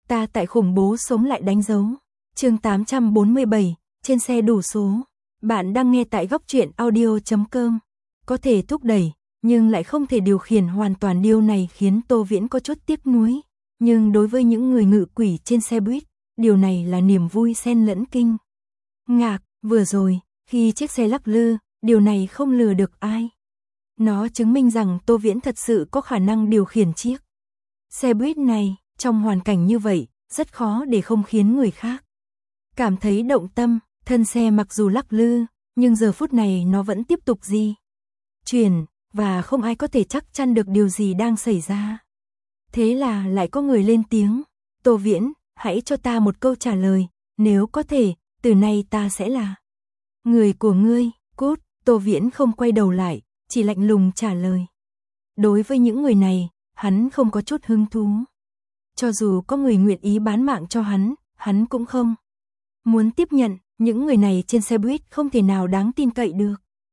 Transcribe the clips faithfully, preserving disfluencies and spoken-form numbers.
Ta tại khủng bố sống lại đánh dấu. Chương tám trăm bốn mươi bảy, trên xe đủ số. Bạn đang nghe tại góc truyện audio chấm com. Có thể thúc đẩy, nhưng lại không thể điều khiển hoàn toàn, điều này khiến Tô Viễn có chút tiếc nuối. Nhưng đối với những người ngự quỷ trên xe buýt, điều này là niềm vui xen lẫn kinh ngạc. Vừa rồi, khi chiếc xe lắc lư, điều này không lừa được ai. Nó chứng minh rằng Tô Viễn thật sự có khả năng điều khiển chiếc xe buýt này. Trong hoàn cảnh như vậy, rất khó để không khiến người khác cảm thấy động tâm. Thân xe mặc dù lắc lư, nhưng giờ phút này nó vẫn tiếp tục di chuyển, và không ai có thể chắc chắn được điều gì đang xảy ra. Thế là lại có người lên tiếng, Tô Viễn, hãy cho ta một câu trả lời, nếu có thể, từ nay ta sẽ là người của ngươi. Cút. Tô Viễn không quay đầu lại, chỉ lạnh lùng trả lời. Đối với những người này, hắn không có chút hứng thú. Cho dù có người nguyện ý bán mạng cho hắn, hắn cũng không muốn tiếp nhận. Những người này trên xe buýt không thể nào đáng tin cậy được.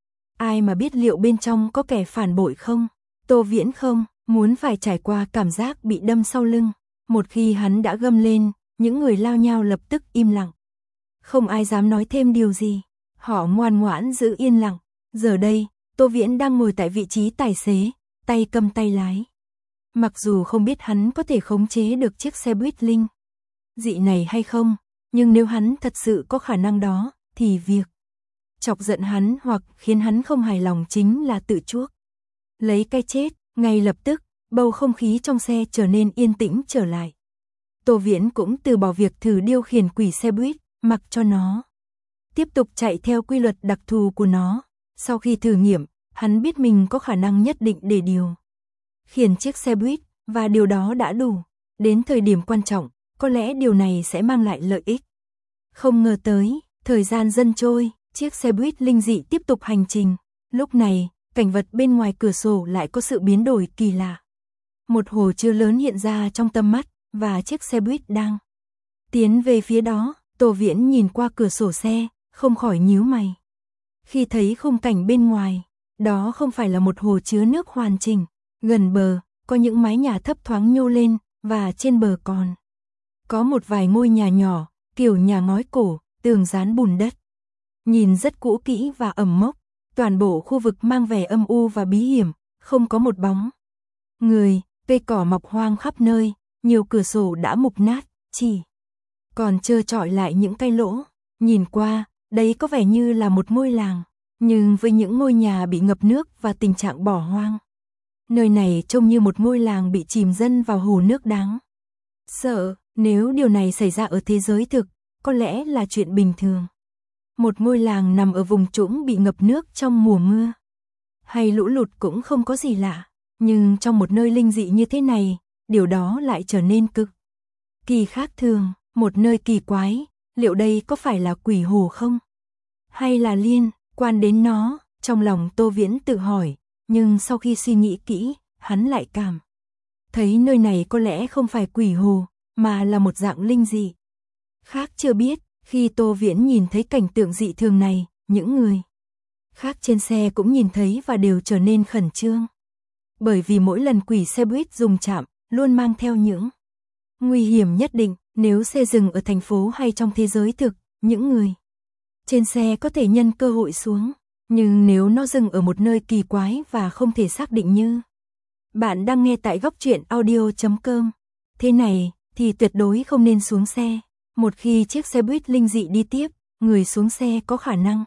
Ai mà biết liệu bên trong có kẻ phản bội không? Tô Viễn không muốn phải trải qua cảm giác bị đâm sau lưng. Một khi hắn đã gầm lên, những người lao nhau lập tức im lặng. Không ai dám nói thêm điều gì. Họ ngoan ngoãn giữ yên lặng. Giờ đây, Tô Viễn đang ngồi tại vị trí tài xế, tay cầm tay lái. Mặc dù không biết hắn có thể khống chế được chiếc xe buýt linh dị này hay không, nhưng nếu hắn thật sự có khả năng đó, thì việc chọc giận hắn hoặc khiến hắn không hài lòng chính là tự chuốc lấy cái chết. Ngay lập tức, bầu không khí trong xe trở nên yên tĩnh trở lại. Tô Viễn cũng từ bỏ việc thử điều khiển quỷ xe buýt, mặc cho nó tiếp tục chạy theo quy luật đặc thù của nó. Sau khi thử nghiệm, hắn biết mình có khả năng nhất định để điều khiển chiếc xe buýt, và điều đó đã đủ. Đến thời điểm quan trọng, có lẽ điều này sẽ mang lại lợi ích. Không ngờ tới, thời gian dần trôi, chiếc xe buýt linh dị tiếp tục hành trình. Lúc này, cảnh vật bên ngoài cửa sổ lại có sự biến đổi kỳ lạ. Một hồ chứa lớn hiện ra trong tầm mắt, và chiếc xe buýt đang tiến về phía đó. Tô Viễn nhìn qua cửa sổ xe, không khỏi nhíu mày. Khi thấy khung cảnh bên ngoài, đó không phải là một hồ chứa nước hoàn chỉnh. Gần bờ, có những mái nhà thấp thoáng nhô lên, và trên bờ còn có một vài ngôi nhà nhỏ, kiểu nhà ngói cổ, tường dán bùn đất. Nhìn rất cũ kỹ và ẩm mốc, toàn bộ khu vực mang vẻ âm u và bí hiểm, không có một bóng người, cây cỏ mọc hoang khắp nơi, nhiều cửa sổ đã mục nát, chỉ còn trơ trọi lại những cái lỗ. Nhìn qua, đấy có vẻ như là một ngôi làng, nhưng với những ngôi nhà bị ngập nước và tình trạng bỏ hoang, nơi này trông như một ngôi làng bị chìm dần vào hồ nước đáng sợ. Nếu điều này xảy ra ở thế giới thực, có lẽ là chuyện bình thường. Một ngôi làng nằm ở vùng trũng bị ngập nước trong mùa mưa hay lũ lụt cũng không có gì lạ, nhưng trong một nơi linh dị như thế này, điều đó lại trở nên cực kỳ khác thường. Một nơi kỳ quái, liệu đây có phải là quỷ hồ không? Hay là liên quan đến nó? Trong lòng Tô Viễn tự hỏi, nhưng sau khi suy nghĩ kỹ, hắn lại cảm thấy nơi này có lẽ không phải quỷ hồ, mà là một dạng linh dị khác chưa biết. Khi Tô Viễn nhìn thấy cảnh tượng dị thường này, những người khác trên xe cũng nhìn thấy và đều trở nên khẩn trương. Bởi vì mỗi lần quỷ xe buýt dùng chạm, luôn mang theo những nguy hiểm nhất định. Nếu xe dừng ở thành phố hay trong thế giới thực, những người trên xe có thể nhân cơ hội xuống. Nhưng nếu nó dừng ở một nơi kỳ quái và không thể xác định như bạn đang nghe tại góc truyện audio chấm com, thế này thì tuyệt đối không nên xuống xe. Một khi chiếc xe buýt linh dị đi tiếp, người xuống xe có khả năng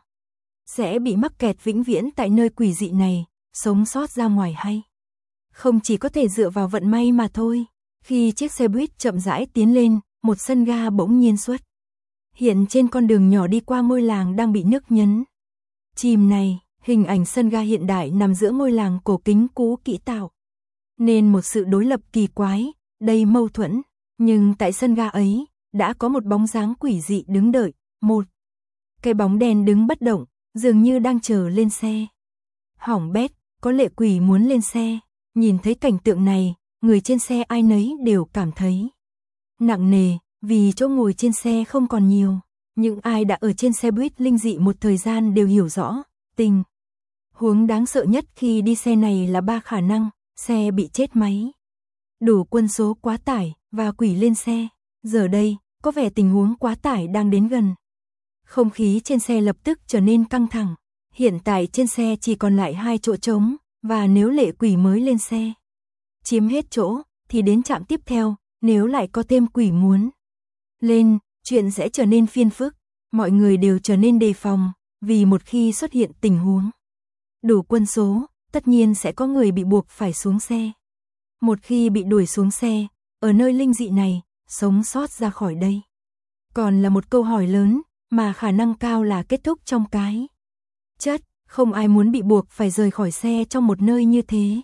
sẽ bị mắc kẹt vĩnh viễn tại nơi quỷ dị này. Sống sót ra ngoài hay không chỉ có thể dựa vào vận may mà thôi. Khi chiếc xe buýt chậm rãi tiến lên, một sân ga bỗng nhiên xuất hiện trên con đường nhỏ đi qua ngôi làng đang bị nước nhấn chìm này. Hình ảnh sân ga hiện đại nằm giữa ngôi làng cổ kính cũ kỹ tạo nên một sự đối lập kỳ quái, đầy mâu thuẫn. Nhưng tại sân ga ấy, đã có một bóng dáng quỷ dị đứng đợi. Một cái bóng đen đứng bất động, dường như đang chờ lên xe. Hỏng bét, có lệ quỷ muốn lên xe. Nhìn thấy cảnh tượng này, người trên xe ai nấy đều cảm thấy nặng nề, vì chỗ ngồi trên xe không còn nhiều. Những ai đã ở trên xe buýt linh dị một thời gian đều hiểu rõ, tình huống đáng sợ nhất khi đi xe này là ba khả năng: xe bị chết máy, đủ quân số quá tải, và quỷ lên xe. Giờ đây, có vẻ tình huống quá tải đang đến gần. Không khí trên xe lập tức trở nên căng thẳng. Hiện tại trên xe chỉ còn lại hai chỗ trống, và nếu Lệ Quỷ mới lên xe chiếm hết chỗ, thì đến trạm tiếp theo, nếu lại có thêm quỷ muốn lên, chuyện sẽ trở nên phiền phức. Mọi người đều trở nên đề phòng, vì một khi xuất hiện tình huống đủ quân số, tất nhiên sẽ có người bị buộc phải xuống xe. Một khi bị đuổi xuống xe, ở nơi linh dị này, sống sót ra khỏi đây còn là một câu hỏi lớn, mà khả năng cao là kết thúc trong cái chất. Không ai muốn bị buộc phải rời khỏi xe trong một nơi như thế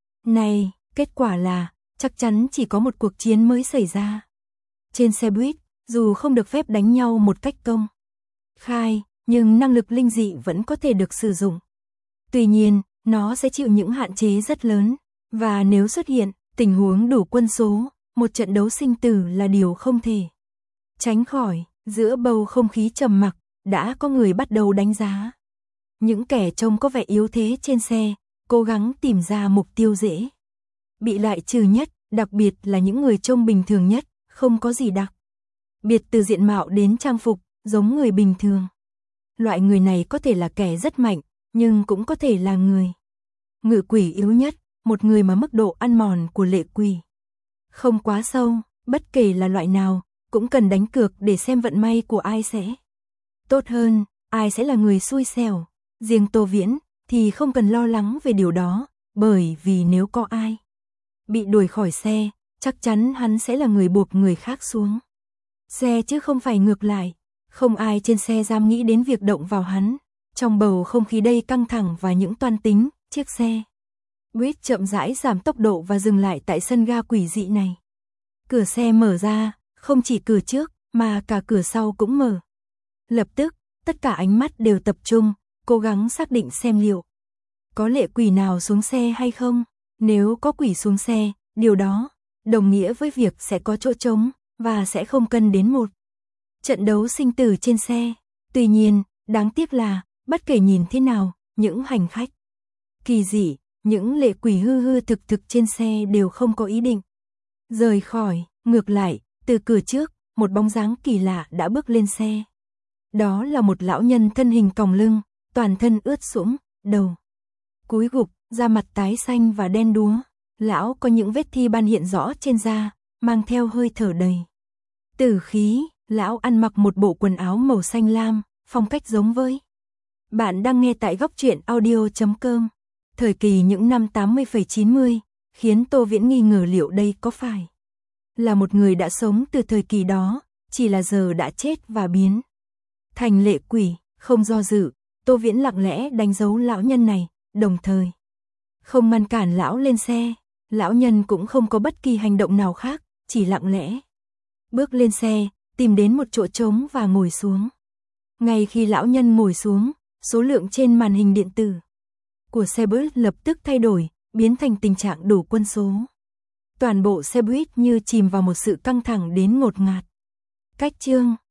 này. Kết quả là chắc chắn chỉ có một cuộc chiến mới xảy ra. Trên xe buýt, dù không được phép đánh nhau một cách công khai, nhưng năng lực linh dị vẫn có thể được sử dụng. Tuy nhiên, nó sẽ chịu những hạn chế rất lớn, và nếu xuất hiện tình huống đủ quân số, một trận đấu sinh tử là điều không thể tránh khỏi. Giữa bầu không khí trầm mặc, đã có người bắt đầu đánh giá những kẻ trông có vẻ yếu thế trên xe, cố gắng tìm ra mục tiêu dễ bị loại trừ nhất, đặc biệt là những người trông bình thường nhất, không có gì đặc biệt từ diện mạo đến trang phục, giống người bình thường. Loại người này có thể là kẻ rất mạnh, nhưng cũng có thể là người ngự quỷ yếu nhất, một người mà mức độ ăn mòn của Lệ Quỷ không quá sâu. Bất kể là loại nào, cũng cần đánh cược để xem vận may của ai sẽ tốt hơn, ai sẽ là người xui xẻo. Riêng Tô Viễn thì không cần lo lắng về điều đó, bởi vì nếu có ai bị đuổi khỏi xe, chắc chắn hắn sẽ là người buộc người khác xuống xe chứ không phải ngược lại. Không ai trên xe dám nghĩ đến việc động vào hắn. Trong bầu không khí đầy căng thẳng và những toan tính, chiếc xe buýt chậm rãi giảm tốc độ và dừng lại tại sân ga quỷ dị này. Cửa xe mở ra, không chỉ cửa trước, mà cả cửa sau cũng mở. Lập tức, tất cả ánh mắt đều tập trung, cố gắng xác định xem liệu có Lệ Quỷ nào xuống xe hay không. Nếu có quỷ xuống xe, điều đó đồng nghĩa với việc sẽ có chỗ trống, và sẽ không cần đến một trận đấu sinh tử trên xe. Tuy nhiên, đáng tiếc là, bất kể nhìn thế nào, những hành khách kỳ dị, những lệ quỷ hư hư thực thực trên xe đều không có ý định rời khỏi. Ngược lại, từ cửa trước, một bóng dáng kỳ lạ đã bước lên xe. Đó là một lão nhân thân hình còng lưng, toàn thân ướt sũng, đầu cúi gục, da mặt tái xanh và đen đúa. Lão có những vết thi ban hiện rõ trên da, mang theo hơi thở đầy tử khí. Lão ăn mặc một bộ quần áo màu xanh lam, phong cách giống với. Bạn đang nghe tại góc truyện audio chấm com. Thời kỳ những năm tám mươi chín mươi, khiến Tô Viễn nghi ngờ liệu đây có phải là một người đã sống từ thời kỳ đó, chỉ là giờ đã chết và biến thành lệ quỷ. Không do dự, Tô Viễn lặng lẽ đánh dấu lão nhân này, đồng thời không ngăn cản lão lên xe. Lão nhân cũng không có bất kỳ hành động nào khác, chỉ lặng lẽ bước lên xe, tìm đến một chỗ trống và ngồi xuống. Ngay khi lão nhân ngồi xuống, số lượng trên màn hình điện tử của xe buýt lập tức thay đổi, biến thành tình trạng đủ quân số. Toàn bộ xe buýt như chìm vào một sự căng thẳng đến ngột ngạt. Cách chương